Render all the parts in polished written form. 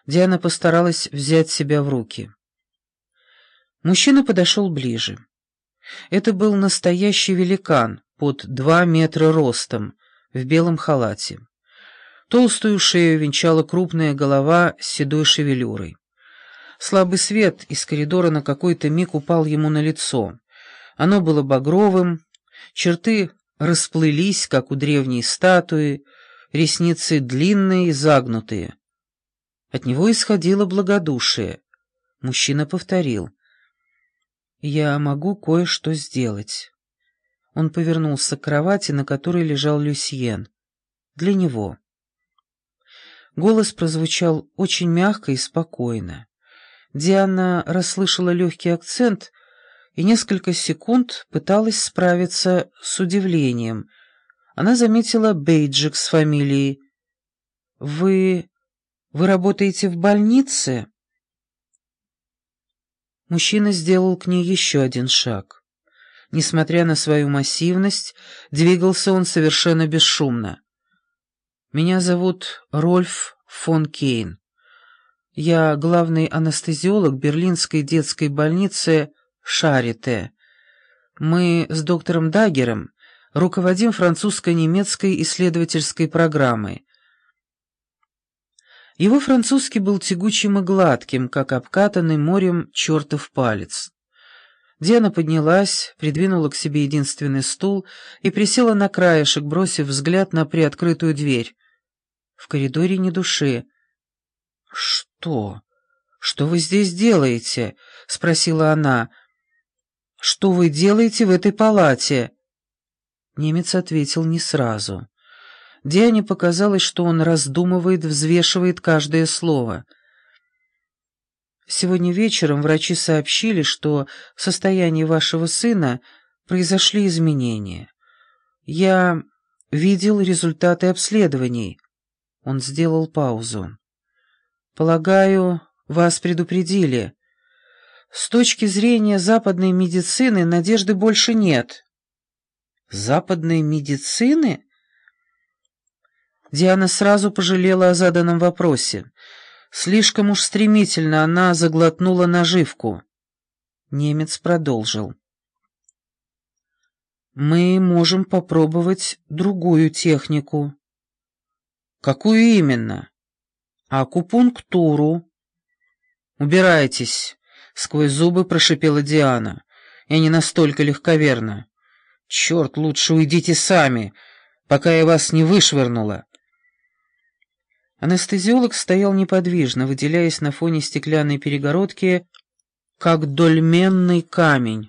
Диана постаралась взять себя в руки. Мужчина подошел ближе. Это был настоящий великан, под 2 метра ростом, в белом халате. Толстую шею венчала крупная голова с седой шевелюрой. Слабый свет из коридора на какой-то миг упал ему на лицо. Оно было багровым, черты расплылись, как у древней статуи, ресницы длинные и загнутые. От него исходило благодушие. Мужчина повторил: «Я могу кое-что сделать». Он повернулся к кровати, на которой лежал Люсьен. Для него. Голос прозвучал очень мягко и спокойно. Диана расслышала легкий акцент и несколько секунд пыталась справиться с удивлением. Она заметила бейджик с фамилией. «Вы работаете в больнице?» Мужчина сделал к ней еще один шаг. Несмотря на свою массивность, двигался он совершенно бесшумно. «Меня зовут Рольф фон Кейн. Я главный анестезиолог берлинской детской больницы Шарите. Мы с доктором Даггером руководим французско-немецкой исследовательской программой». Его французский был тягучим и гладким, как обкатанный морем чертов палец. Диана поднялась, придвинула к себе единственный стул и присела на краешек, бросив взгляд на приоткрытую дверь. В коридоре ни души. «Что? Что вы здесь делаете?» — спросила она. «Что вы делаете в этой палате?» Немец ответил не сразу. Диане показалось, что он раздумывает, взвешивает каждое слово. «Сегодня вечером врачи сообщили, что в состоянии вашего сына произошли изменения. Я видел результаты обследований». Он сделал паузу. «Полагаю, вас предупредили. С точки зрения западной медицины надежды больше нет». «Западной медицины?» Диана сразу пожалела о заданном вопросе. Слишком уж стремительно она заглотнула наживку. Немец продолжил. «Мы можем попробовать другую технику». «Какую именно?» «Акупунктуру». «Убирайтесь», — сквозь зубы прошипела Диана. «Я не настолько легковерна. Черт, лучше уйдите сами, пока я вас не вышвырнула». Анестезиолог стоял неподвижно, выделяясь на фоне стеклянной перегородки, как дольменный камень.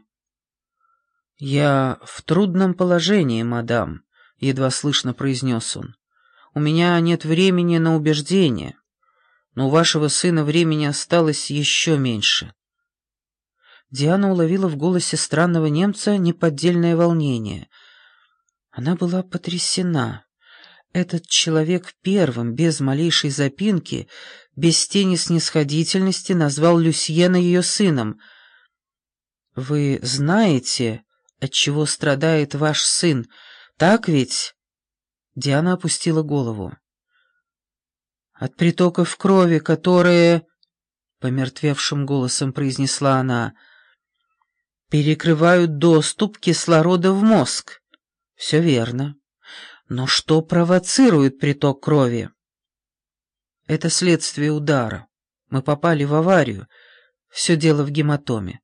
«Я в трудном положении, мадам», — едва слышно произнес он. «У меня нет времени на убеждения, но у вашего сына времени осталось еще меньше». Диана уловила в голосе странного немца неподдельное волнение. Она была потрясена. Этот человек первым, без малейшей запинки, без тени снисходительности, назвал Люсьена ее сыном. «Вы знаете, от чего страдает ваш сын, так ведь?» Диана опустила голову. «От притоков крови, которые...» — помертвевшим голосом произнесла она. «Перекрывают доступ кислорода в мозг». «Все верно. Но что провоцирует приток крови?» «Это следствие удара. Мы попали в аварию. Все дело в гематоме».